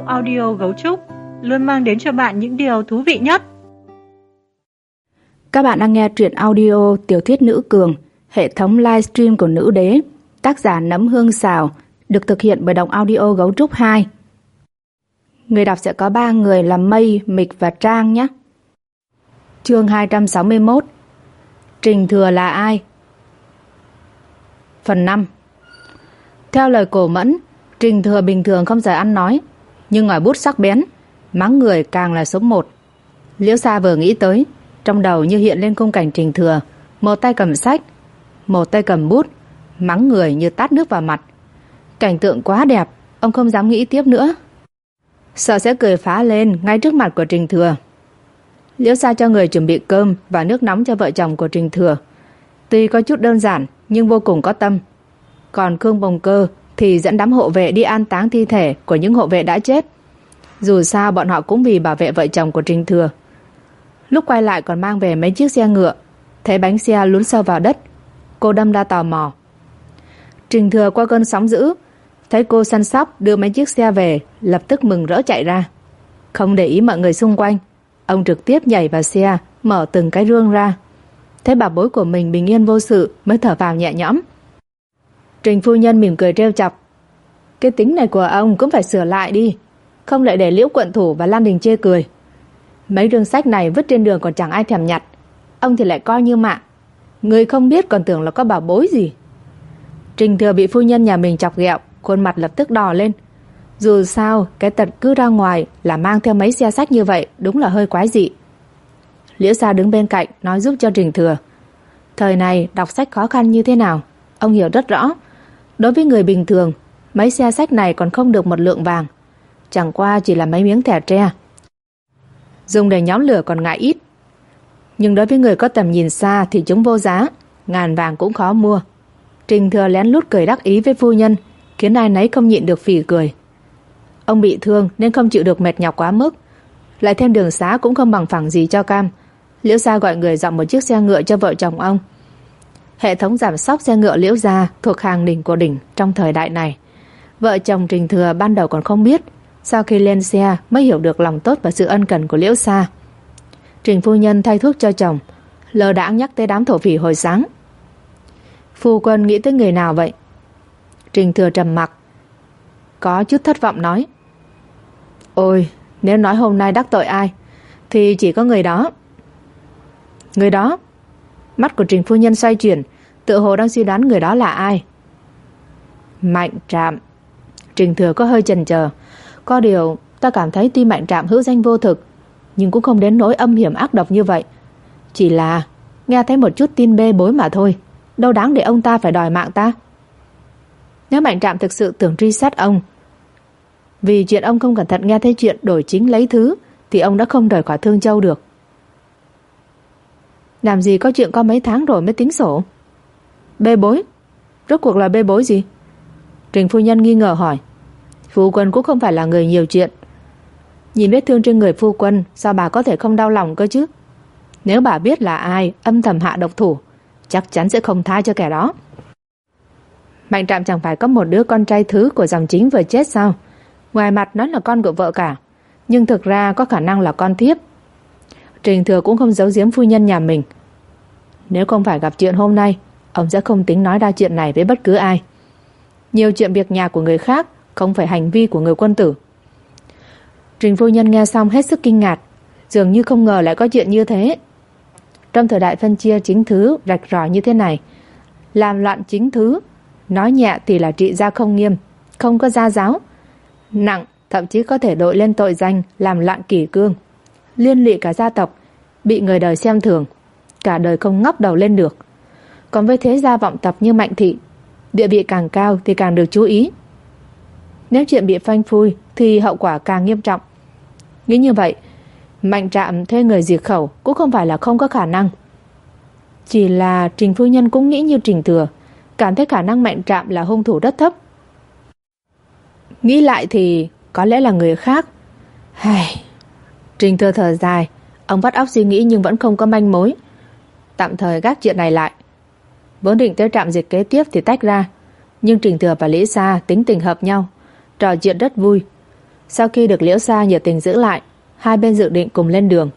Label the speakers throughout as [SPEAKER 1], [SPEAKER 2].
[SPEAKER 1] audio Gấu Trúc luôn mang đến cho bạn những điều thú vị nhất.
[SPEAKER 2] Các bạn đang nghe truyện audio tiểu thuyết Nữ Cường, hệ thống livestream của Nữ Đế, tác giả Nấm Hương Xào, được thực hiện bởi Đọc Audio Gấu Trúc 2. Người đọc sẽ có 3 người là Mây, Mịch và Trang nhé. Chương 261. Trình Thừa là ai? Phần 5. Theo lời Cổ Mẫn, Trình Thừa bình thường không giờ ăn nói, nhưng ngòi bút sắc bén, mắng người càng là số 1. Liễu Sa vừa nghĩ tới, trong đầu như hiện lên khung cảnh Trình Thừa, một tay cầm sách, một tay cầm bút, mắng người như tát nước vào mặt. Cảnh tượng quá đẹp, ông không dám nghĩ tiếp nữa, sợ sẽ cười phá lên ngay trước mặt của Trình Thừa. Liễu Sa cho người chuẩn bị cơm và nước nóng cho vợ chồng của Trình Thừa. Tuy có chút đơn giản nhưng vô cùng có tâm. Còn Khương Bồng Cơ thì dẫn đám hộ vệ đi an táng thi thể của những hộ vệ đã chết. Dù sao bọn họ cũng vì bảo vệ vợ chồng của Trình Thừa. Lúc quay lại còn mang về mấy chiếc xe ngựa. Thấy bánh xe lún sâu vào đất, cô đâm ra tò mò. Trình Thừa qua cơn sóng dữ, thấy cô săn sóc đưa mấy chiếc xe về, lập tức mừng rỡ chạy ra. Không để ý mọi người xung quanh, ông trực tiếp nhảy vào xe, mở từng cái rương ra. Thấy bảo bối của mình bình yên vô sự mới thở vào nhẹ nhõm. Trình phu nhân mỉm cười trêu chọc. Cái tính này của ông cũng phải sửa lại đi, không lại để Liễu quận thủ và Lan Đình chê cười. Mấy rương sách này vứt trên đường còn chẳng ai thèm nhặt, ông thì lại coi như mạng. Người không biết còn tưởng là có bảo bối gì. Trình Thừa bị phu nhân nhà mình chọc ghẹo, khuôn mặt lập tức đỏ lên. Dù sao cái tật cứ ra ngoài là mang theo mấy xe sách như vậy đúng là hơi quái dị. Liễu Sa đứng bên cạnh nói giúp cho Trình Thừa. Thời này đọc sách khó khăn như thế nào ông hiểu rất rõ. Đối với người bình thường, mấy xe sách này còn không được một lượng vàng, chẳng qua chỉ là mấy miếng thẻ tre, dùng để nhóm lửa còn ngại ít. Nhưng đối với người có tầm nhìn xa thì chúng vô giá, ngàn vàng cũng khó mua. Trình Thừa lén lút cười đắc ý với phu nhân, khiến ai nấy không nhịn được phì cười. Ông bị thương nên không chịu được mệt nhọc quá mức, lại thêm đường xá cũng không bằng phẳng gì cho cam. Liễu Gia gọi người dọn một chiếc xe ngựa cho vợ chồng ông. Hệ thống giảm sóc xe ngựa Liễu Gia thuộc hàng đỉnh của đỉnh trong thời đại này. Vợ chồng Trình Thừa ban đầu còn không biết, sau khi lên xe mới hiểu được lòng tốt và sự ân cần của Liễu Sa. Trình phu nhân thay thuốc cho chồng, lơ đãng nhắc tới đám thổ phỉ hồi sáng. Phu quân nghĩ tới người nào vậy? Trình Thừa trầm mặc, có chút thất vọng nói. Ôi, nếu nói hôm nay đắc tội ai thì chỉ có người đó. Người đó? Mắt của Trình phu nhân xoay chuyển, tựa hồ đang suy đoán người đó là ai. Mạnh Trạm. Trình Thừa có hơi chần chờ. Có điều ta cảm thấy tuy Mạnh Trạm hữu danh vô thực, nhưng cũng không đến nỗi âm hiểm ác độc như vậy. Chỉ là nghe thấy một chút tin bê bối mà thôi, đâu đáng để ông ta phải đòi mạng ta. Nếu Mạnh Trạm thực sự tưởng truy sát ông vì chuyện ông không cẩn thận nghe thấy chuyện đổi chính lấy thứ, thì ông đã không rời khỏi Thương Châu được. Làm gì có chuyện có mấy tháng rồi mới tính sổ. Bê bối? Rốt cuộc là bê bối gì? Trình phu nhân nghi ngờ hỏi. Phu quân cũng không phải là người nhiều chuyện. Nhìn vết thương trên người phu quân, sao bà có thể không đau lòng cơ chứ? Nếu bà biết là ai âm thầm hạ độc thủ, chắc chắn sẽ không tha cho kẻ đó. Mạnh Trạm chẳng phải có một đứa con trai thứ của dòng chính vừa chết sao? Ngoài mặt nói là con của vợ cả, nhưng thực ra có khả năng là con thiếp. Trình Thừa cũng không giấu giếm phu nhân nhà mình. Nếu không phải gặp chuyện hôm nay, ông sẽ không tính nói ra chuyện này với bất cứ ai. Nhiều chuyện việc nhà của người khác không phải hành vi của người quân tử. Trình phu nhân nghe xong hết sức kinh ngạc, dường như không ngờ lại có chuyện như thế. Trong thời đại phân chia chính thứ rạch ròi như thế này, làm loạn chính thứ, nói nhẹ thì là trị gia không nghiêm, không có gia giáo, nặng thậm chí có thể đội lên tội danh làm loạn kỷ cương, liên lụy cả gia tộc, bị người đời xem thường, cả đời không ngóc đầu lên được. Còn với thế gia vọng tộc như Mạnh thị, địa vị càng cao thì càng được chú ý. Nếu chuyện bị phanh phui thì hậu quả càng nghiêm trọng. Nghĩ như vậy, Mạnh Trạm thuê người diệt khẩu cũng không phải là không có khả năng. Chỉ là Trình phu nhân cũng nghĩ như Trình Thừa, cảm thấy khả năng Mạnh Trạm là hung thủ rất thấp. Nghĩ lại thì có lẽ là người khác. Trình Thừa thở dài, ông vắt óc suy nghĩ nhưng vẫn không có manh mối. Tạm thời gác chuyện này lại. Vốn định tới trạm diệt kế tiếp thì tách ra, nhưng Trình Thừa và Lý Sa tính tình hợp nhau, trò chuyện rất vui. Sau khi được Liễu Sa nhiệt tình giữ lại, hai bên dự định cùng lên đường,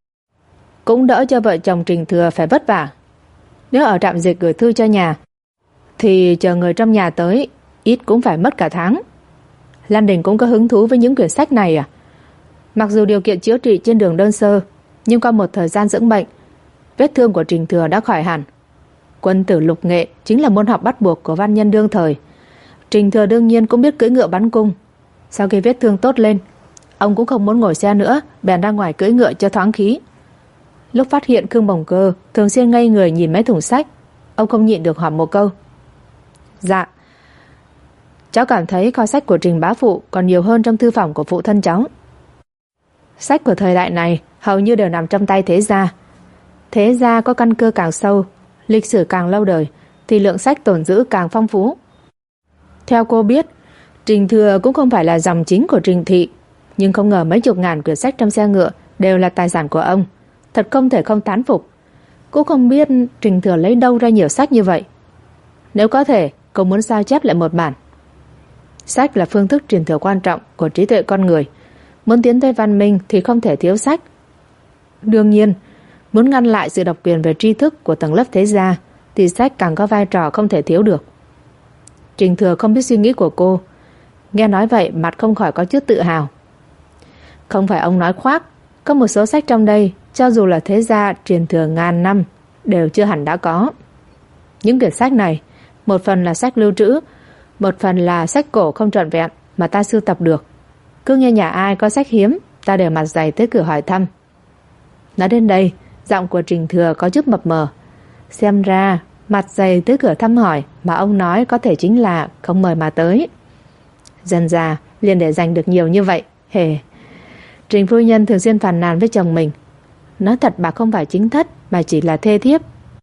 [SPEAKER 2] cũng đỡ cho vợ chồng Trình Thừa phải vất vả. Nếu ở trạm dịch gửi thư cho nhà thì chờ người trong nhà tới ít cũng phải mất cả tháng. Lan Đình cũng có hứng thú với những quyển sách này à? Mặc dù điều kiện chữa trị trên đường đơn sơ, nhưng qua một thời gian dưỡng bệnh, vết thương của Trình Thừa đã khỏi hẳn. Quân tử lục nghệ chính là môn học bắt buộc của văn nhân đương thời. Trình Thừa đương nhiên cũng biết cưỡi ngựa bắn cung. Sau khi vết thương tốt lên, ông cũng không muốn ngồi xe nữa, bèn ra ngoài cưỡi ngựa cho thoáng khí. Lúc phát hiện Khương Bồng Cơ thường xuyên ngây người nhìn mấy thùng sách, ông không nhịn được hỏi một câu. Dạ, cháu cảm thấy kho sách của Trình bá phụ còn nhiều hơn trong thư phòng của phụ thân cháu. Sách của thời đại này hầu như đều nằm trong tay thế gia. Thế gia có căn cơ càng sâu, lịch sử càng lâu đời, thì lượng sách tồn giữ càng phong phú. Theo cô biết, Trình Thừa cũng không phải là dòng chính của Trình thị, nhưng không ngờ mấy chục ngàn quyển sách trong xe ngựa đều là tài sản của ông. Thật không thể không thán phục. Cô không biết Trình Thừa lấy đâu ra nhiều sách như vậy. Nếu có thể, cô muốn sao chép lại một bản. Sách là phương thức truyền thừa quan trọng của trí tuệ con người. Muốn tiến tới văn minh thì không thể thiếu sách. Đương nhiên, muốn ngăn lại sự độc quyền về tri thức của tầng lớp thế gia thì sách càng có vai trò không thể thiếu được. Trình Thừa không biết suy nghĩ của cô. Nghe nói vậy mặt không khỏi có chút tự hào. Không phải ông nói khoác, có một số sách trong đây cho dù là thế gia truyền thừa ngàn năm đều chưa hẳn đã có. Những quyển sách này, một phần là sách lưu trữ, một phần là sách cổ không trọn vẹn mà ta sưu tập được. Cứ nghe nhà ai có sách hiếm, ta đều mặt dày tới cửa hỏi thăm. Nói đến đây, giọng của Trình Thừa có chút mập mờ. Xem ra mặt dày tới cửa thăm hỏi mà ông nói có thể chính là không mời mà tới. Dần dà liền để dành được nhiều như vậy. Hề. Trình phu nhân thường xuyên phàn nàn với chồng mình. Nói thật bà không phải chính thất mà chỉ là thê thiếp.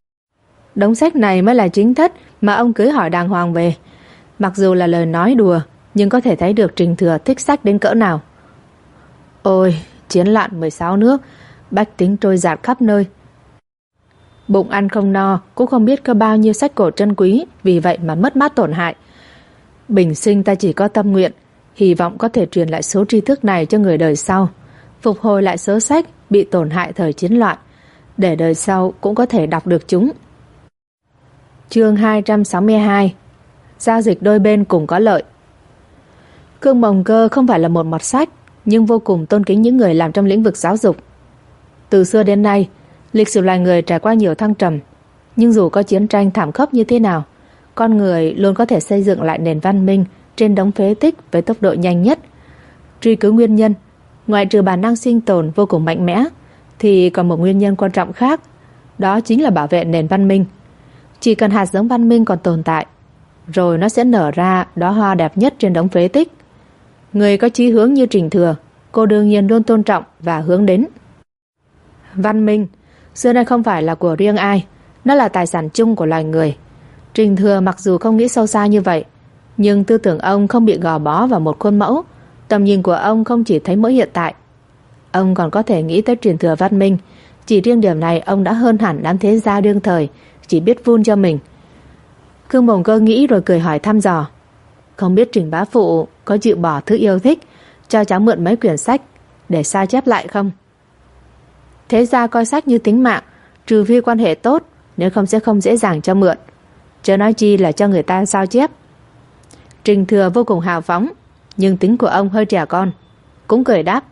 [SPEAKER 2] Đống sách này mới là chính thất mà ông cưới hỏi đàng hoàng về. Mặc dù là lời nói đùa, nhưng có thể thấy được Trình Thừa thích sách đến cỡ nào. Ôi, chiến loạn 16 nước, bách tính trôi dạt khắp nơi. Bụng ăn không no, cũng không biết có bao nhiêu sách cổ trân quý vì vậy mà mất mát tổn hại. Bình sinh ta chỉ có tâm nguyện, hy vọng có thể truyền lại số tri thức này cho người đời sau, phục hồi lại số sách bị tổn hại thời chiến loạn, để đời sau cũng có thể đọc được chúng. Chương 262. Giao dịch đôi bên cùng có lợi. Khương Bồng Cơ không phải là một mọt sách, nhưng vô cùng tôn kính những người làm trong lĩnh vực giáo dục. Từ xưa đến nay, lịch sử loài người trải qua nhiều thăng trầm, nhưng dù có chiến tranh thảm khốc như thế nào, con người luôn có thể xây dựng lại nền văn minh trên đống phế tích với tốc độ nhanh nhất. Truy cứu nguyên nhân, ngoại trừ bản năng sinh tồn vô cùng mạnh mẽ, thì còn một nguyên nhân quan trọng khác, đó chính là bảo vệ nền văn minh. Chỉ cần hạt giống văn minh còn tồn tại, rồi nó sẽ nở ra đóa hoa đẹp nhất trên đống phế tích. Người có chí hướng như Trình Thừa, cô đương nhiên luôn tôn trọng và hướng đến. Văn minh xưa nay không phải là của riêng ai, nó là tài sản chung của loài người. Trình Thừa mặc dù không nghĩ sâu xa như vậy, nhưng tư tưởng ông không bị gò bó vào một khuôn mẫu. Tầm nhìn của ông không chỉ thấy mỗi hiện tại, ông còn có thể nghĩ tới truyền thừa văn minh. Chỉ riêng điểm này ông đã hơn hẳn đám thế gia đương thời, chỉ biết vun cho mình. Khương Bồng Cơ nghĩ rồi cười hỏi thăm dò. Không biết Trình bá phụ có chịu bỏ thứ yêu thích cho cháu mượn mấy quyển sách để sao chép lại không? Thế gia coi sách như tính mạng, trừ phi quan hệ tốt, nếu không sẽ không dễ dàng cho mượn, chớ nói chi là cho người ta sao chép. Trình Thừa vô cùng hào phóng, nhưng tính của ông hơi trẻ con, cũng cười đáp.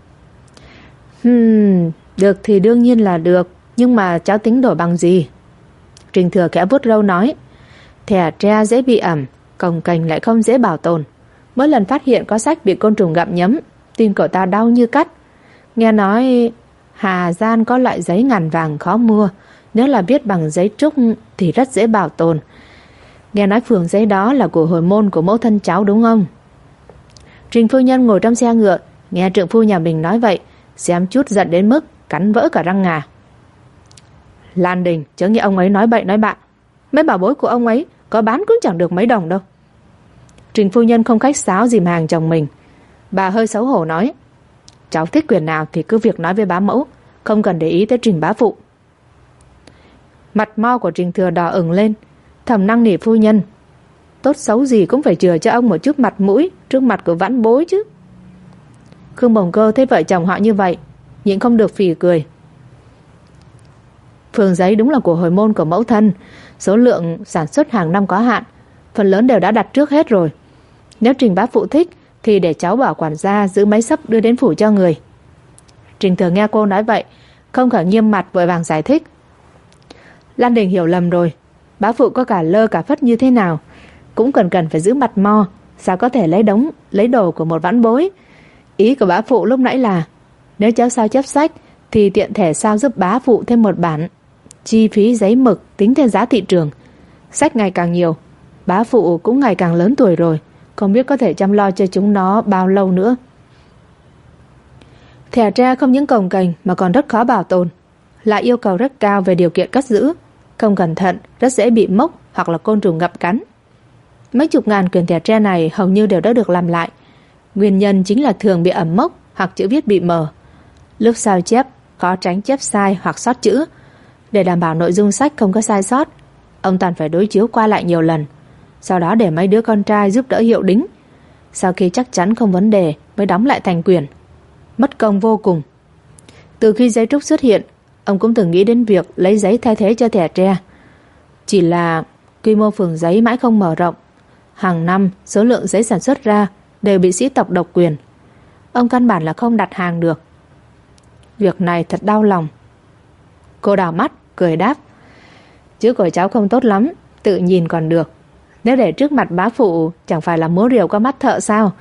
[SPEAKER 2] Được thì đương nhiên là được, nhưng mà cháu tính đổi bằng gì? Trình Thừa khẽ vuốt râu nói. Thẻ tre dễ bị ẩm, cồng kềnh lại không dễ bảo tồn. Mỗi lần phát hiện có sách bị côn trùng gặm nhấm, tim cậu ta đau như cắt. Nghe nói Hà Giang có loại giấy ngàn vàng khó mua, nếu là viết bằng giấy trúc thì rất dễ bảo tồn. Nghe nói phường giấy đó là của hồi môn của mẫu thân cháu đúng không? Trình phu nhân ngồi trong xe ngựa, nghe trượng phu nhà mình nói vậy, xem chút giận đến mức cắn vỡ cả răng ngà. Lan Đình, chớ nghe ông ấy nói bậy nói bạ. Mấy bảo bối của ông ấy có bán cũng chẳng được mấy đồng đâu. Trình phu nhân không khách sáo dìm hàng chồng mình. Bà hơi xấu hổ nói. Cháu thích quyển nào thì cứ việc nói với bá mẫu, không cần để ý tới Trình bá phụ. Mặt mo của Trình Thừa đỏ ửng lên, thầm năn nỉ phu nhân. Tốt xấu gì cũng phải chừa cho ông một chút mặt mũi trước mặt của vãn bối chứ. Khương Bồng Cơ thấy vợ chồng họ như vậy, nhịn không được phì cười. Phường giấy đúng là của hồi môn của mẫu thân, số lượng sản xuất hàng năm có hạn, phần lớn đều đã đặt trước hết rồi. Nếu Trình bá phụ thích thì để cháu bảo quản gia giữ mấy xấp đưa đến phủ cho người. Trình Thừa nghe cô nói vậy, không khỏi nghiêm mặt vội vàng giải thích. Lan Đình hiểu lầm rồi, bá phụ có cả lơ cả phất như thế nào cũng cần phải giữ mặt mo, sao có thể lấy đồ của một vãn bối. Ý của bá phụ lúc nãy là nếu cháu sao chép sách thì tiện thể sao giúp bá phụ thêm một bản, chi phí giấy mực tính theo giá thị trường. Sách ngày càng nhiều, bá phụ cũng ngày càng lớn tuổi rồi, không biết có thể chăm lo cho chúng nó bao lâu nữa. Thẻ tre không những cồng kềnh mà còn rất khó bảo tồn, lại yêu cầu rất cao về điều kiện cất giữ, không cẩn thận rất dễ bị mốc hoặc là côn trùng ngậm cắn. Mấy chục ngàn quyển thẻ tre này hầu như đều đã được làm lại. Nguyên nhân chính là thường bị ẩm mốc hoặc chữ viết bị mờ. Lúc sao chép có tránh chép sai hoặc sót chữ. Để đảm bảo nội dung sách không có sai sót, ông toàn phải đối chiếu qua lại nhiều lần, sau đó để mấy đứa con trai giúp đỡ hiệu đính. Sau khi chắc chắn không vấn đề mới đóng lại thành quyển. Mất công vô cùng. Từ khi giấy trúc xuất hiện, ông cũng từng nghĩ đến việc lấy giấy thay thế cho thẻ tre. Chỉ là quy mô phường giấy mãi không mở rộng. Hàng năm số lượng giấy sản xuất ra đều bị sĩ tộc độc quyền. Ông căn bản là không đặt hàng được. Việc này thật đau lòng. Cô đảo mắt cười đáp. Chữ của cháu không tốt lắm, tự nhìn còn được. Nếu để trước mặt bá phụ chẳng phải là múa rìu qua mắt thợ sao?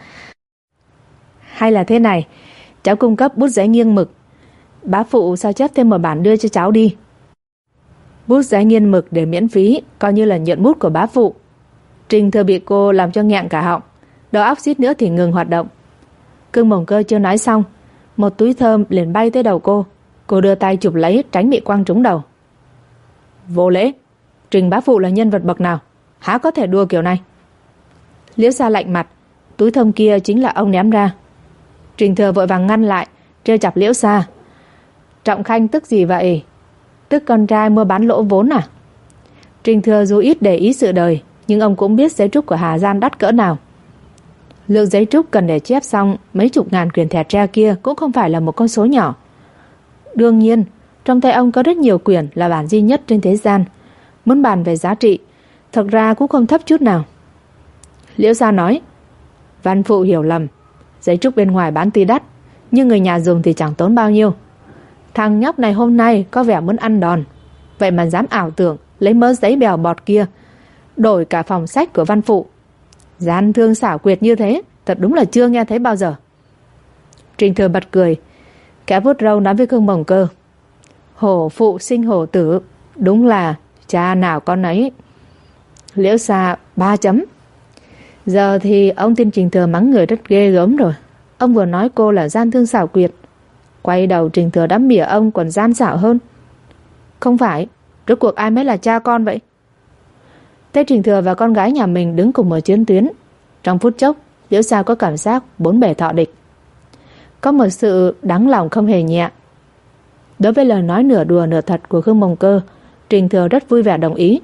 [SPEAKER 2] Hay là thế này, cháu cung cấp bút giấy nghiêng mực, bá phụ sao chép thêm một bản đưa cho cháu đi. Bút giấy nghiêng mực để miễn phí, coi như là nhận bút của bá phụ. Trình Thừa bị cô làm cho nghẹn cả họng, đầu óc suýt nữa thì ngừng hoạt động. Khương Bồng Cơ chưa nói xong, một túi thơm liền bay tới đầu cô. Cô đưa tay chụp lấy tránh bị quăng trúng đầu. Vô lễ, Trình bá phụ là nhân vật bậc nào, há có thể đua kiểu này? Liễu Sa lạnh mặt, túi thơm kia chính là ông ném ra. Trình Thừa vội vàng ngăn lại, trêu chọc Liễu Sa. Trọng Khanh tức gì vậy? Tức con trai mua bán lỗ vốn à? Trình Thừa dù ít để ý sự đời, nhưng ông cũng biết giấy trúc của Hà Gian đắt cỡ nào. Lượng giấy trúc cần để chép xong mấy chục ngàn quyển thẻ tre kia cũng không phải là một con số nhỏ. Đương nhiên, trong tay ông có rất nhiều quyển là bản duy nhất trên thế gian. Muốn bàn về giá trị, thật ra cũng không thấp chút nào. Liễu Sa nói, văn phụ hiểu lầm, giấy trúc bên ngoài bán tuy đắt, nhưng người nhà dùng thì chẳng tốn bao nhiêu. Thằng nhóc này hôm nay có vẻ muốn ăn đòn, vậy mà dám ảo tưởng lấy mớ giấy bèo bọt kia đổi cả phòng sách của văn phụ. Gian thương xảo quyệt như thế, thật đúng là chưa nghe thấy bao giờ. Trình Thừa bật cười, kẻ vuốt râu nói với Khương Bồng Cơ, hổ phụ sinh hổ tử, đúng là cha nào con ấy. Liễu Sa 3 chấm. Giờ thì ông tin Trình Thừa mắng người rất ghê gớm rồi. Ông vừa nói cô là gian thương xảo quyệt, quay đầu Trình Thừa đắm mỉa ông còn gian xảo hơn. Không phải, rốt cuộc ai mới là cha con vậy? Thấy Trình Thừa và con gái nhà mình đứng cùng ở chiến tuyến, trong phút chốc Liễu Sa có cảm giác bốn bề thọ địch. Có một sự đáng lòng không hề nhẹ. Đối với lời nói nửa đùa nửa thật của Khương Bồng Cơ, Trình Thừa rất vui vẻ đồng ý.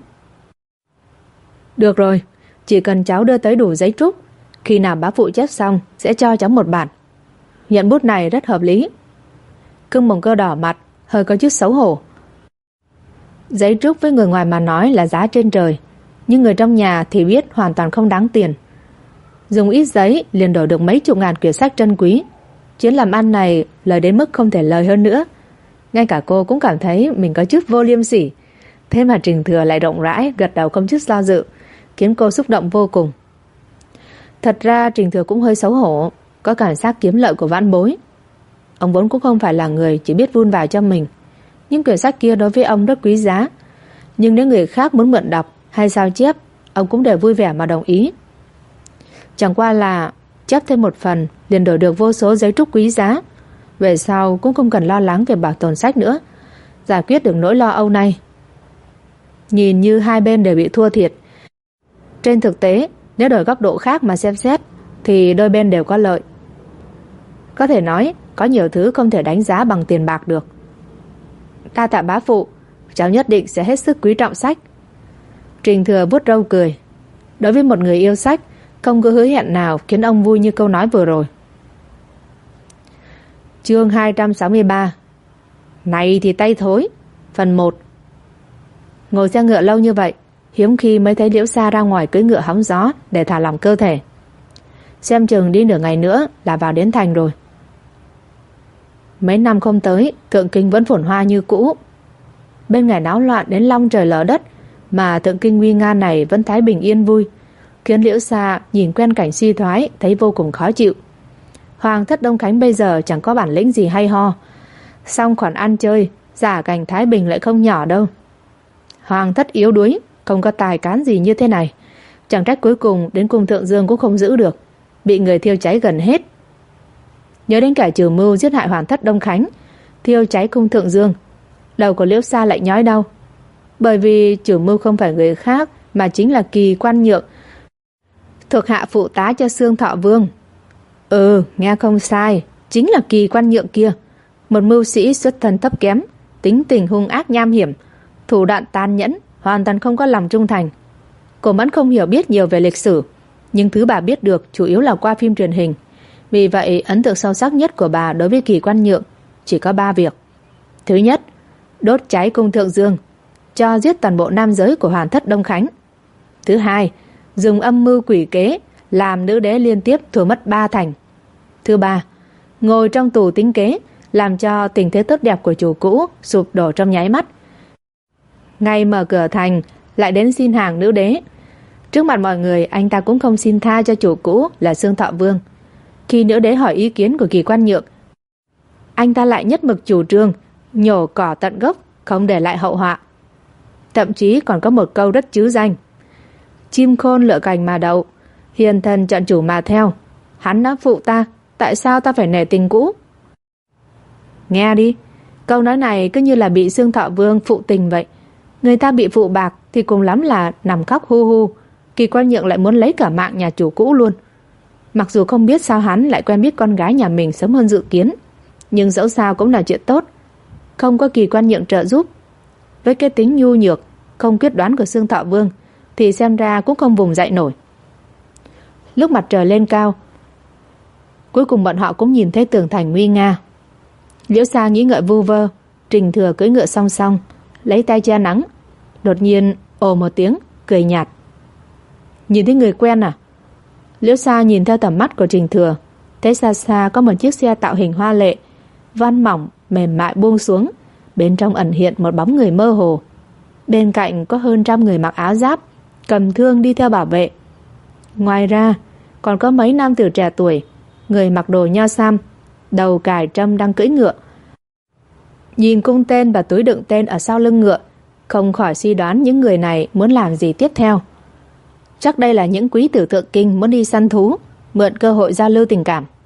[SPEAKER 2] Được rồi, chỉ cần cháu đưa tới đủ giấy trúc, khi nào bá phụ chép xong sẽ cho cháu một bản. Nhận bút này rất hợp lý. Khương Bồng Cơ đỏ mặt, hơi có chút xấu hổ. Giấy trúc với người ngoài mà nói là giá trên trời, nhưng người trong nhà thì biết hoàn toàn không đáng tiền. Dùng ít giấy liền đổi được mấy chục ngàn quyển sách trân quý. Chuyến làm ăn này lời đến mức không thể lời hơn nữa. Ngay cả cô cũng cảm thấy mình có chút vô liêm sỉ. Thế mà Trình Thừa lại rộng rãi, gật đầu không chút do dự, khiến cô xúc động vô cùng. Thật ra Trình Thừa cũng hơi xấu hổ, có cảm giác kiếm lợi của vãn bối. Ông vốn cũng không phải là người chỉ biết vun vài cho mình. Những quyển sách kia đối với ông rất quý giá. Nhưng nếu người khác muốn mượn đọc hay sao chép, ông cũng đều vui vẻ mà đồng ý. Chẳng qua là chép thêm một phần liền đổi được vô số giấy trúc quý giá. Về sau cũng không cần lo lắng về bảo tồn sách nữa, giải quyết được nỗi lo âu này. Nhìn như hai bên đều bị thua thiệt. Trên thực tế, nếu đổi góc độ khác mà xem xét thì đôi bên đều có lợi. Có thể nói có nhiều thứ không thể đánh giá bằng tiền bạc được. Đa tạ bá phụ, cháu nhất định sẽ hết sức quý trọng sách. Trình Thừa vuốt râu cười. Đối với một người yêu sách, không có hứa hẹn nào khiến ông vui như câu nói vừa rồi. Chương 263. Này thì tay thối. Phần 1. Ngồi xe ngựa lâu như vậy, hiếm khi mới thấy Liễu Sa ra ngoài cưỡi ngựa hóng gió để thả lỏng cơ thể. Xem chừng đi nửa ngày nữa là vào đến thành rồi. Mấy năm không tới, Thượng Kinh vẫn phồn hoa như cũ. Bên ngoài náo loạn đến long trời lở đất, mà Thượng Kinh nguy nga này vẫn thái bình yên vui, khiến Liễu Sa nhìn quen cảnh suy thoái thấy vô cùng khó chịu. Hoàng thất Đông Khánh bây giờ chẳng có bản lĩnh gì hay ho, song khoản ăn chơi giả cảnh thái bình lại không nhỏ đâu. Hoàng thất yếu đuối, không có tài cán gì như thế này, chẳng trách cuối cùng đến cung Thượng Dương cũng không giữ được, bị người thiêu cháy gần hết. Nhớ đến kẻ chủ mưu giết hại Hoàng thất Đông Khánh, thiêu cháy cung Thượng Dương, đầu của Liễu Sa lại nhói đau. Bởi vì chủ mưu không phải người khác mà chính là Kỳ Quan Nhượng, thuộc hạ phụ tá cho Xương Thọ Vương. Nghe không sai, chính là Kỳ Quan Nhượng kia, một mưu sĩ xuất thân thấp kém, tính tình hung ác nham hiểm, thủ đoạn tàn nhẫn, hoàn toàn không có lòng trung thành. Cô Mẫn không hiểu biết nhiều về lịch sử, nhưng thứ bà biết được chủ yếu là qua phim truyền hình. Vì vậy ấn tượng sâu sắc nhất của bà đối với Kỳ Quan Nhượng chỉ có 3 việc. Thứ nhất, đốt cháy cung Thượng Dương, cho giết toàn bộ nam giới của Hoàng thất Đông Khánh. Thứ hai, dùng âm mưu quỷ kế làm nữ đế liên tiếp thua mất 3 thành. Thứ ba, ngồi trong tù tính kế, làm cho tình thế tốt đẹp của chủ cũ sụp đổ trong nháy mắt. Ngay mở cửa thành lại đến xin hàng nữ đế. Trước mặt mọi người anh ta cũng không xin tha cho chủ cũ là Xương Thọ Vương. Khi nữ đế hỏi ý kiến của Kỳ Quan Nhượng, anh ta lại nhất mực chủ trương nhổ cỏ tận gốc, không để lại hậu họa. Thậm chí còn có một câu rất trứ danh: chim khôn lựa cành mà đậu, hiền thần chọn chủ mà theo. Hắn đã phụ ta, tại sao ta phải nể tình cũ? Nghe đi, câu nói này cứ như là bị Xương Thọ Vương phụ tình vậy. Người ta bị phụ bạc thì cùng lắm là nằm khóc hu hu, Kỳ Quan Nhượng lại muốn lấy cả mạng nhà chủ cũ luôn. Mặc dù không biết sao hắn lại quen biết con gái nhà mình sớm hơn dự kiến, nhưng dẫu sao cũng là chuyện tốt. Không có Kỳ Quan Nhượng trợ giúp, với cái tính nhu nhược, không quyết đoán của Xương Thọ Vương, thì xem ra cũng không vùng dậy nổi. Lúc mặt trời lên cao, cuối cùng bọn họ cũng nhìn thấy tường thành nguy nga. Liễu Sa nghĩ ngợi vu vơ, Trình Thừa cưỡi ngựa song song, lấy tay che nắng, đột nhiên ồ một tiếng, cười nhạt. Nhìn thấy người quen à? Liễu Sa nhìn theo tầm mắt của Trình Thừa, thấy xa xa có một chiếc xe tạo hình hoa lệ, van mỏng mềm mại buông xuống, bên trong ẩn hiện một bóng người mơ hồ. Bên cạnh có hơn 100 người mặc áo giáp, cầm thương đi theo bảo vệ. Ngoài ra còn có mấy nam tử trẻ tuổi, người mặc đồ nho sam, đầu cài trâm đang cưỡi ngựa. Nhìn cung tên và túi đựng tên ở sau lưng ngựa, không khỏi suy đoán những người này muốn làm gì tiếp theo. Chắc đây là những quý tử Thượng Kinh muốn đi săn thú, mượn cơ hội giao lưu tình cảm.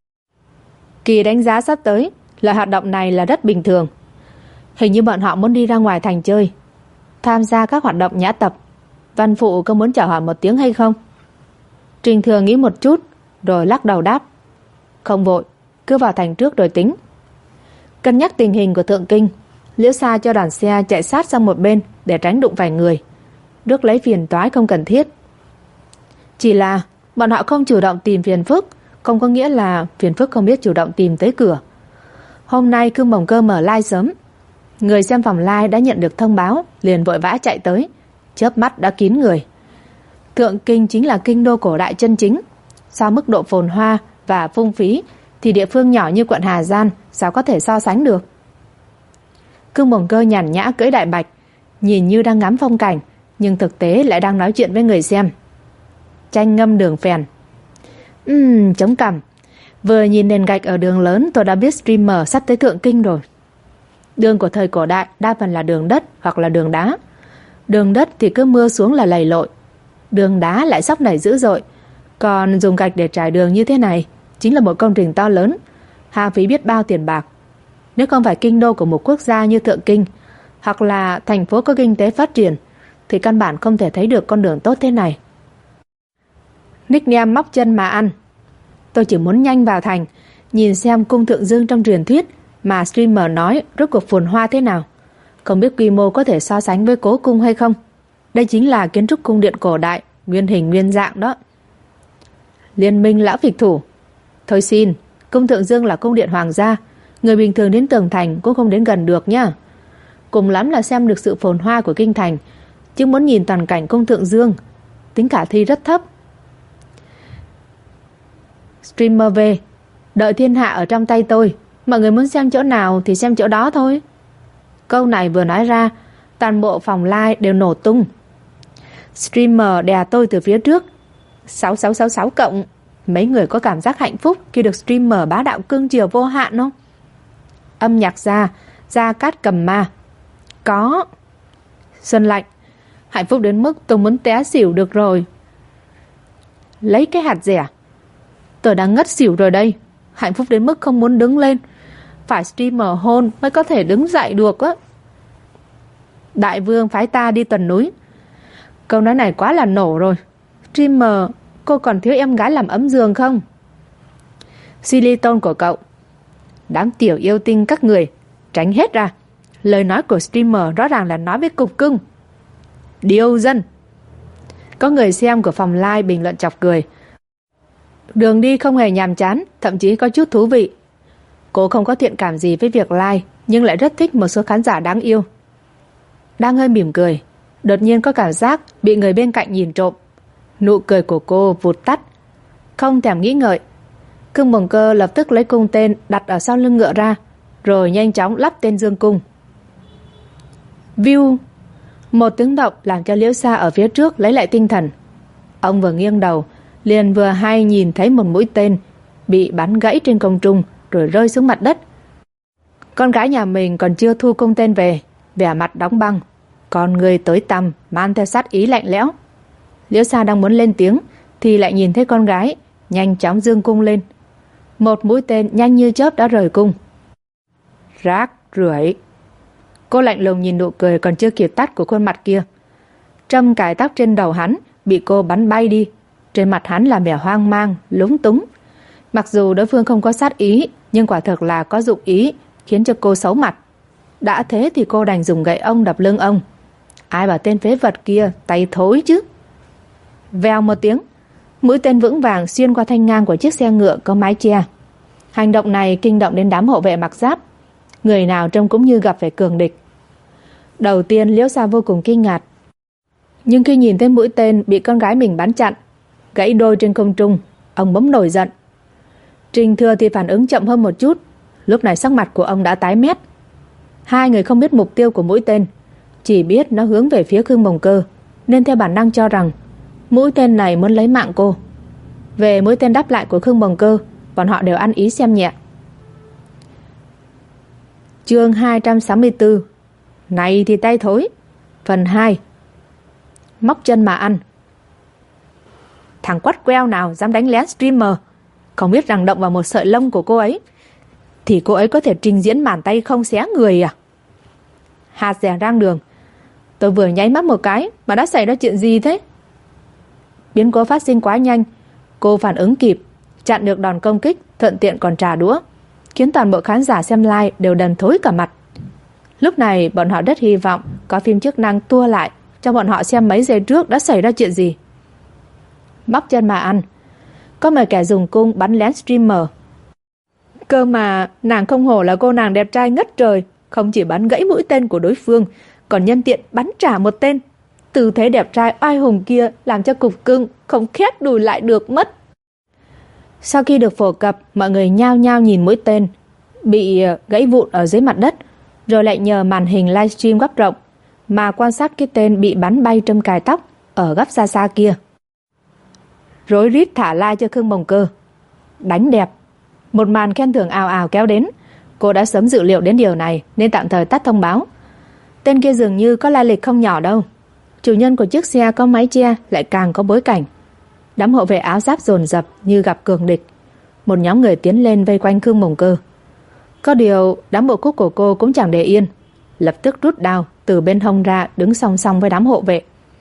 [SPEAKER 2] Kỳ đánh giá sắp tới, loại hoạt động này là rất bình thường. Hình như bọn họ muốn đi ra ngoài thành chơi, tham gia các hoạt động nhã tập. Văn phụ có muốn chào hỏi một tiếng hay không? Trình Thừa nghĩ một chút rồi lắc đầu đáp: không vội, cứ vào thành trước rồi tính. Cân nhắc tình hình của Thượng Kinh, Liễu Sa cho đoàn xe chạy sát sang một bên để tránh đụng phải người, rước lấy phiền toái không cần thiết. Chỉ là bọn họ không chủ động tìm phiền phức, không có nghĩa là phiền phức không biết chủ động tìm tới cửa. Hôm nay Cương Bồng Cơ mở live sớm, người xem phòng live đã nhận được thông báo, liền vội vã chạy tới, chớp mắt đã kín người. Thượng Kinh chính là kinh đô cổ đại chân chính, so mức độ phồn hoa và phung phí thì địa phương nhỏ như quận Hà Giang sao có thể so sánh được. Cương Bồng Cơ nhàn nhã cưỡi đại bạch, nhìn như đang ngắm phong cảnh, nhưng thực tế lại đang nói chuyện với người xem. Tranh ngâm đường phèn. Chống cằm. Vừa nhìn nền gạch ở đường lớn tôi đã biết streamer sắp tới Thượng Kinh rồi. Đường của thời cổ đại đa phần là đường đất hoặc là đường đá. Đường đất thì cứ mưa xuống là lầy lội, đường đá lại sóc nảy dữ dội. Còn dùng gạch để trải đường như thế này chính là một công trình to lớn, hao phí biết bao tiền bạc. Nếu không phải kinh đô của một quốc gia như Thượng Kinh, hoặc là thành phố có kinh tế phát triển, thì căn bản không thể thấy được con đường tốt thế này. Nickname móc chân mà ăn. Tôi chỉ muốn nhanh vào thành, nhìn xem cung Thượng Dương trong truyền thuyết mà streamer nói rốt cuộc phồn hoa thế nào. Không biết quy mô có thể so sánh với Cố Cung hay không. Đây chính là kiến trúc cung điện cổ đại, nguyên hình nguyên dạng đó. Liên minh lão phịch thủ. Thôi xin, cung Thượng Dương là cung điện hoàng gia, Người bình thường đến tường thành cũng không đến gần được nhá. Cùng lắm là xem được sự phồn hoa của kinh thành, chứ muốn nhìn toàn cảnh cung Thượng Dương, tính khả thi rất thấp. Streamer về, đợi thiên hạ ở trong tay tôi, mọi người muốn xem chỗ nào thì xem chỗ đó thôi. Câu này vừa nói ra, toàn bộ phòng live đều nổ tung. Streamer đè tôi từ phía trước. 6666 cộng. Mấy người có cảm giác hạnh phúc khi được streamer bá đạo cưng chiều vô hạn không? Âm nhạc ra, Gia Cát Cầm Ma. Có. Xuân Lạnh. Hạnh phúc đến mức tôi muốn té xỉu được rồi. Lấy cái hạt rẻ. Tôi đang ngất xỉu rồi đây. Hạnh phúc đến mức không muốn đứng lên. Phải streamer hôn mới có thể đứng dậy được á. Đại vương phái ta đi tuần núi. Câu nói này quá là nổ rồi. Streamer, cô còn thiếu em gái làm ấm giường không? Silicon của cậu. Đám tiểu yêu tinh các người, tránh hết ra. Lời nói của streamer rõ ràng là nói với cục cưng. Điêu dân. Có người xem của phòng live bình luận chọc cười. Đường đi không hề nhàm chán, thậm chí có chút thú vị. Cô không có thiện cảm gì với việc live, nhưng lại rất thích một số khán giả đáng yêu. Đang hơi mỉm cười, đột nhiên có cảm giác bị người bên cạnh nhìn trộm. Nụ cười của cô vụt tắt. Không thèm nghĩ ngợi, Cương Bồng Cơ lập tức lấy cung tên đặt ở sau lưng ngựa ra, rồi nhanh chóng lắp tên dương cung. View. Một tiếng động làm cho Liễu Sa ở phía trước lấy lại tinh thần. Ông vừa nghiêng đầu, liền vừa hay nhìn thấy một mũi tên bị bắn gãy trên không trung rồi rơi xuống mặt đất. Con gái nhà mình còn chưa thu cung tên về, vẻ mặt đóng băng, con người tối tăm mang theo sát ý lạnh lẽo. Liễu Sa đang muốn lên tiếng thì lại nhìn thấy con gái nhanh chóng giương cung lên. Một mũi tên nhanh như chớp đã rời cung. Rác rưởi. Cô lạnh lùng nhìn nụ cười còn chưa kịp tắt của khuôn mặt kia. Trâm cài tóc trên đầu hắn bị cô bắn bay đi. Trên mặt hắn là vẻ hoang mang, lúng túng. Mặc dù đối phương không có sát ý, nhưng quả thực là có dụng ý, khiến cho cô xấu mặt. Đã thế thì cô đành dùng gậy ông đập lưng ông. Ai bảo tên phế vật kia tay thối chứ. Vèo một tiếng, mũi tên vững vàng xuyên qua thanh ngang của chiếc xe ngựa có mái che. Hành động này kinh động đến đám hộ vệ mặc giáp. Người nào trông cũng như gặp phải cường địch. Đầu tiên Liễu Sa vô cùng kinh ngạc. Nhưng khi nhìn thấy mũi tên bị con gái mình bắn chặn, gãy đôi trên không trung, ông bỗng nổi giận. Trình Thừa thì phản ứng chậm hơn một chút. Lúc này sắc mặt của ông đã tái mét. Hai người không biết mục tiêu của mũi tên, chỉ biết nó hướng về phía Khương Bồng Cơ, nên theo bản năng cho rằng mũi tên này muốn lấy mạng cô. Về mũi tên đáp lại của Khương Bồng Cơ, bọn họ đều ăn ý xem nhẹ. Chương 264. Này thì tay thối. Phần 2. Móc chân mà ăn. Thằng quắt queo nào dám đánh lén streamer, không biết rằng động vào một sợi lông của cô ấy thì cô ấy có thể trình diễn màn tay không xé người à? Hạt rẻ rang đường. Tôi vừa nháy mắt một cái mà đã xảy ra chuyện gì thế? Biến cố phát sinh quá nhanh, cô phản ứng kịp, chặn được đòn công kích, thuận tiện còn trả đũa, khiến toàn bộ khán giả xem live đều đần thối cả mặt. Lúc này bọn họ rất hy vọng có phim chức năng tua lại cho bọn họ xem mấy giây trước đã xảy ra chuyện gì. Móc chân mà ăn. Có mấy kẻ dùng cung bắn lén streamer. Cơ mà nàng không hổ là cô nàng đẹp trai ngất trời, không chỉ bắn gãy mũi tên của đối phương, còn nhân tiện bắn trả một tên. Tư thế đẹp trai oai hùng kia làm cho cục cưng không khét đùi lại được mất. Sau khi được phổ cập, mọi người nhao nhao nhìn mũi tên bị gãy vụn ở dưới mặt đất, rồi lại nhờ màn hình livestream góc rộng mà quan sát cái tên bị bắn bay trâm cài tóc ở góc xa xa kia. Rối rít thả like cho Khương Bồng Cơ. Đánh đẹp. Một màn khen thưởng ào ào kéo đến. Cô đã sớm dự liệu đến điều này nên tạm thời tắt thông báo. Tên kia dường như có lai lịch không nhỏ đâu. Chủ nhân của chiếc xe có mái che lại càng có bối cảnh. Đám hộ vệ áo giáp dồn dập như gặp cường địch. Một nhóm người tiến lên vây quanh Khương Bồng Cơ. Có điều đám bộ cúc của cô cũng chẳng để yên, lập tức rút đao từ bên hông ra, đứng song song với đám hộ vệ.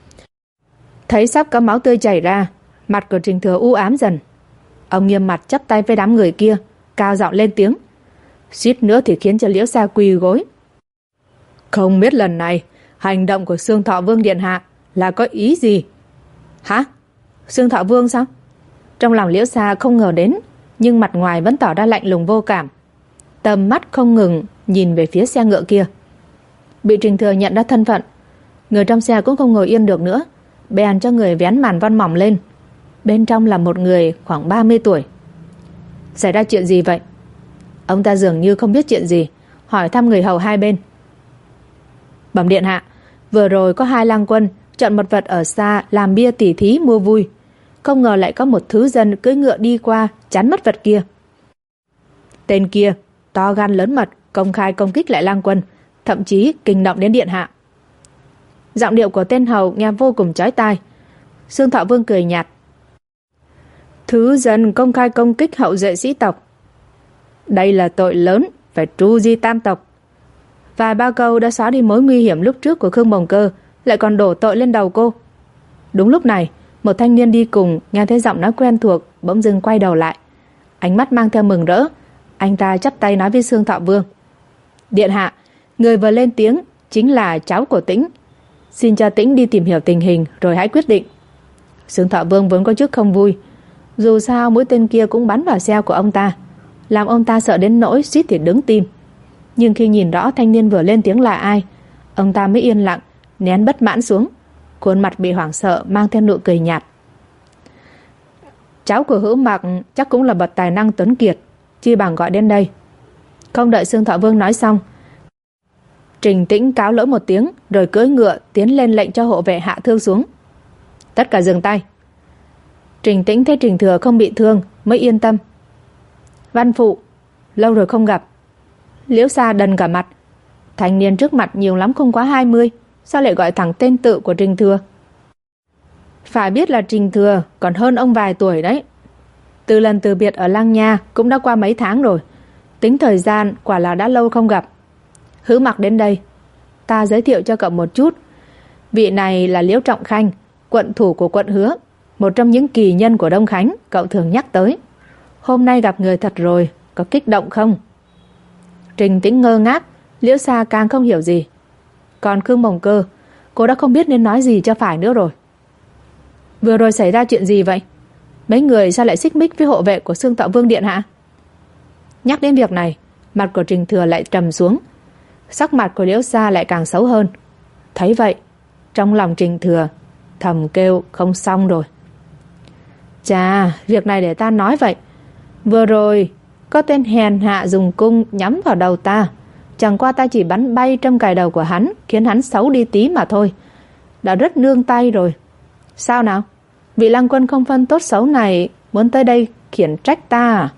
[SPEAKER 2] Thấy sắp có máu tươi chảy ra, mặt của Trình Thừa u ám dần. Ông nghiêm mặt chắp tay với đám người kia, cao giọng lên tiếng, suýt nữa thì khiến cho Liễu Sa quỳ gối. Không biết lần này hành động của Xương Thọ Vương điện hạ là có ý gì? Hả? Xương Thọ Vương sao? Trong lòng Liễu Sa không ngờ đến, nhưng mặt ngoài vẫn tỏ ra lạnh lùng vô cảm. tầm mắt không ngừng nhìn về phía xe ngựa kia. Bị Trình Thừa nhận ra thân phận, người trong xe cũng không ngồi yên được nữa, bèn cho người vén màn von mỏng lên. Bên trong là một người khoảng 30 tuổi. Xảy ra chuyện gì vậy? Ông ta dường như không biết chuyện gì, hỏi thăm người hầu hai bên. Bẩm điện hạ, vừa rồi có hai lang quân chọn một vật ở xa làm bia tỉ thí mua vui, không ngờ lại có một thứ dân cưỡi ngựa đi qua chắn mất vật kia. Tên kia to gan lớn mật, công khai công kích lại lang quân, thậm chí kinh động đến điện hạ. Giọng điệu của tên hầu nghe vô cùng chói tai. Xương Thọ Vương cười nhạt. Thứ dân công khai công kích hậu duệ sĩ tộc, đây là tội lớn, phải tru di tam tộc. Vài ba câu đã xóa đi mối nguy hiểm lúc trước của Khương Bồng Cơ, lại còn đổ tội lên đầu cô. Đúng lúc này, một thanh niên đi cùng nghe thấy giọng nói quen thuộc, bỗng dưng quay đầu lại, ánh mắt mang theo mừng rỡ. Anh ta chắp tay nói với Xương Thọ Vương. Điện hạ, người vừa lên tiếng chính là cháu của Tĩnh. Xin cho Tĩnh đi tìm hiểu tình hình rồi hãy quyết định. Xương Thọ Vương vốn có chút không vui. Dù sao mũi tên kia cũng bắn vào xe của ông ta, làm ông ta sợ đến nỗi suýt thì đứng tim. Nhưng khi nhìn rõ thanh niên vừa lên tiếng là ai, ông ta mới yên lặng, nén bất mãn xuống, khuôn mặt bị hoảng sợ mang theo nụ cười nhạt. Cháu của Hữu Mặc chắc cũng là bậc tài năng tuấn kiệt, chi bằng gọi đến đây. Không đợi Xương Thọ Vương nói xong, Trình Tĩnh cáo lỗi một tiếng rồi cưỡi ngựa tiến lên lệnh cho hộ vệ hạ thương xuống. Tất cả dừng tay. Trình Tĩnh thấy Trình Thừa không bị thương mới yên tâm. Văn phụ, lâu rồi không gặp. Liễu Sa đần cả mặt. Thanh niên trước mặt nhiều lắm không quá 20, sao lại gọi thẳng tên tự của Trình Thừa? Phải biết là Trình Thừa còn hơn ông vài tuổi đấy. Từ lần từ biệt ở Lăng Nha cũng đã qua mấy tháng rồi, tính thời gian quả là đã lâu không gặp. Hữu Mặc đến đây, ta giới thiệu cho cậu một chút. Vị này là Liễu Trọng Khanh, quận thủ của quận Hứa, một trong những kỳ nhân của Đông Khánh cậu thường nhắc tới. Hôm nay gặp người thật rồi, có kích động không? Trình Tĩnh ngơ ngác, Liễu Sa càng không hiểu gì. Còn Khương Bồng Cơ, cô đã không biết nên nói gì cho phải nữa rồi. Vừa rồi xảy ra chuyện gì vậy? Mấy người sao lại xích mích với hộ vệ của Xương Thọ Vương điện hạ? Nhắc đến việc này, mặt của Trình Thừa lại trầm xuống, sắc mặt của Liễu Sa lại càng xấu hơn. Thấy vậy, trong lòng Trình Thừa thầm kêu không xong rồi. Chà, việc này để ta nói vậy. Vừa rồi có tên hèn hạ dùng cung nhắm vào đầu ta, chẳng qua ta chỉ bắn bay trong cài đầu của hắn, khiến hắn xấu đi tí mà thôi, đã rất nương tay rồi. Sao nào? Vị lang quân không phân tốt xấu này muốn tới đây khiển trách ta à?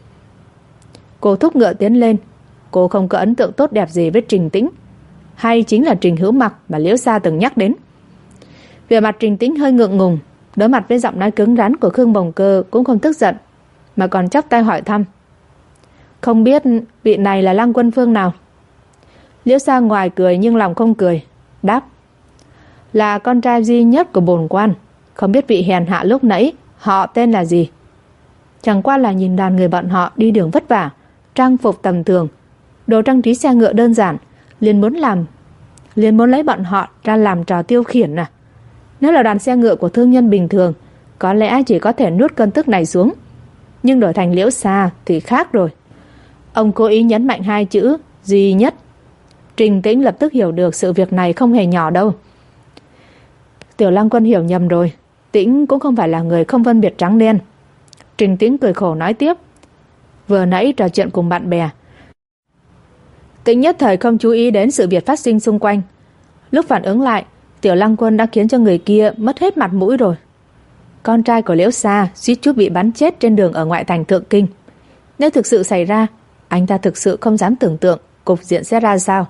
[SPEAKER 2] Cô thúc ngựa tiến lên. Cô không có ấn tượng tốt đẹp gì với Trình Tĩnh, hay chính là Trình Hữu Mặc mà Liễu Sa từng nhắc đến. Vẻ mặt Trình Tĩnh hơi ngượng ngùng, đối mặt với giọng nói cứng rắn của Khương Bồng Cơ cũng không tức giận, mà còn chắp tay hỏi thăm. Không biết vị này là lang quân phương nào? Liễu Sa ngoài cười nhưng lòng không cười, đáp. Là con trai duy nhất của bổn quan. Không biết vị hèn hạ lúc nãy họ tên là gì? Chẳng qua là nhìn đoàn người bọn họ đi đường vất vả, trang phục tầm thường, đồ trang trí xe ngựa đơn giản, liền muốn lấy bọn họ ra làm trò tiêu khiển à? Nếu là đoàn xe ngựa của thương nhân bình thường, có lẽ chỉ có thể nuốt cơn tức này xuống, nhưng đổi thành Liễu Sa thì khác rồi. Ông cố ý nhấn mạnh hai chữ duy nhất. Trình Tĩnh lập tức hiểu được sự việc này không hề nhỏ đâu. Tiểu lang quân hiểu nhầm rồi, Tĩnh cũng không phải là người không phân biệt trắng đen. Trình Tĩnh cười khổ nói tiếp. Vừa nãy trò chuyện cùng bạn bè, Tĩnh nhất thời không chú ý đến sự việc phát sinh xung quanh. Lúc phản ứng lại, Tiểu lang quân đã khiến cho người kia mất hết mặt mũi rồi. Con trai của Liễu Sa suýt chút bị bắn chết trên đường ở ngoại thành Thượng Kinh. Nếu thực sự xảy ra, anh ta thực sự không dám tưởng tượng cục diện sẽ ra sao.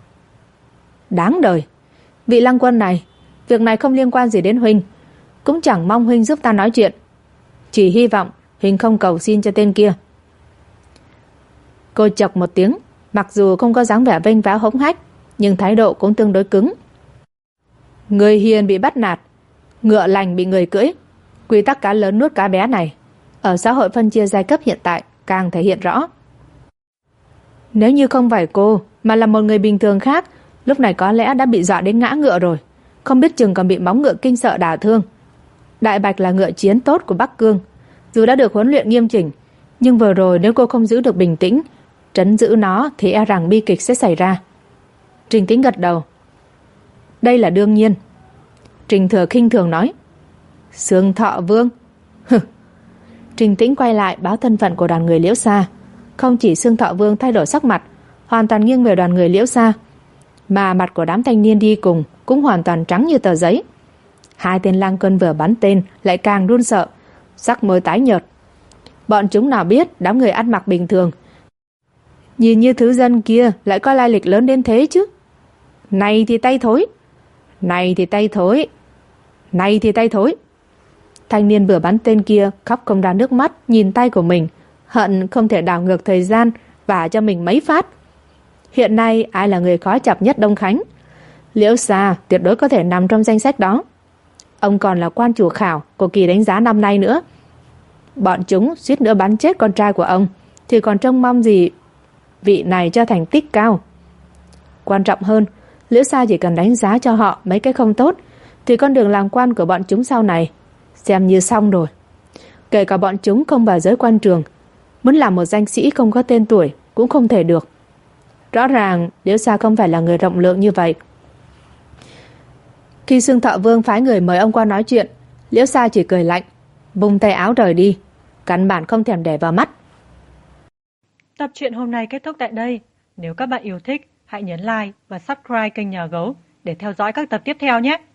[SPEAKER 2] Đáng đời. Vị lang quân này, việc này không liên quan gì đến huynh, cũng chẳng mong huynh giúp ta nói chuyện. Chỉ hy vọng huynh không cầu xin cho tên kia. Cô chọc một tiếng, mặc dù không có dáng vẻ vênh váo hống hách, nhưng thái độ cũng tương đối cứng. Người hiền bị bắt nạt, ngựa lành bị người cưỡi. Quy tắc cá lớn nuốt cá bé này ở xã hội phân chia giai cấp hiện tại càng thể hiện rõ. Nếu như không phải cô mà là một người bình thường khác, lúc này có lẽ đã bị dọa đến ngã ngựa rồi, không biết chừng còn bị móng ngựa kinh sợ đả thương. Đại Bạch là ngựa chiến tốt của Bắc Cương, dù đã được huấn luyện nghiêm chỉnh, nhưng vừa rồi nếu cô không giữ được bình tĩnh, trấn giữ nó thì e rằng bi kịch sẽ xảy ra. Trình Tĩnh gật đầu. Đây là đương nhiên. Trình Thừa khinh thường nói. Xương Thọ Vương. Trình Tĩnh quay lại báo thân phận của đoàn người Liễu Sa. Không chỉ Xương Thọ Vương thay đổi sắc mặt, hoàn toàn nghiêng về đoàn người Liễu Sa, mà mặt của đám thanh niên đi cùng cũng hoàn toàn trắng như tờ giấy. Hai tên lang quân vừa bắn tên lại càng run sợ, sắc môi tái nhợt. Bọn chúng nào biết đám người ăn mặc bình thường, nhìn như thứ dân kia lại có lai lịch lớn đến thế chứ. Này thì tay thối, này thì tay thối, này thì tay thối. Thanh niên vừa bắn tên kia khóc không ra nước mắt, nhìn tay của mình, hận không thể đảo ngược thời gian và cho mình mấy phát. Hiện nay ai là người khó chọc nhất Đông Khánh? Liễu Sa tuyệt đối có thể nằm trong danh sách đó. Ông còn là quan chủ khảo của kỳ đánh giá năm nay nữa. Bọn chúng suýt nữa bắn chết con trai của ông, thì còn trông mong gì vị này cho thành tích cao. Quan trọng hơn, Liễu Sa chỉ cần đánh giá cho họ mấy cái không tốt, thì con đường làm quan của bọn chúng sau này xem như xong rồi. Kể cả bọn chúng không vào giới quan trường, muốn làm một danh sĩ không có tên tuổi cũng không thể được. Rõ ràng Liễu Sa không phải là người rộng lượng như vậy. Khi Xương Thọ Vương phái người mời ông qua nói chuyện, Liễu Sa chỉ cười lạnh, vung tay áo rời đi, căn bản không thèm để vào mắt.
[SPEAKER 1] Tập truyện hôm nay kết thúc tại đây. Nếu các bạn yêu thích, hãy nhấn like và subscribe kênh Nhà Gấu để theo dõi các tập tiếp theo nhé.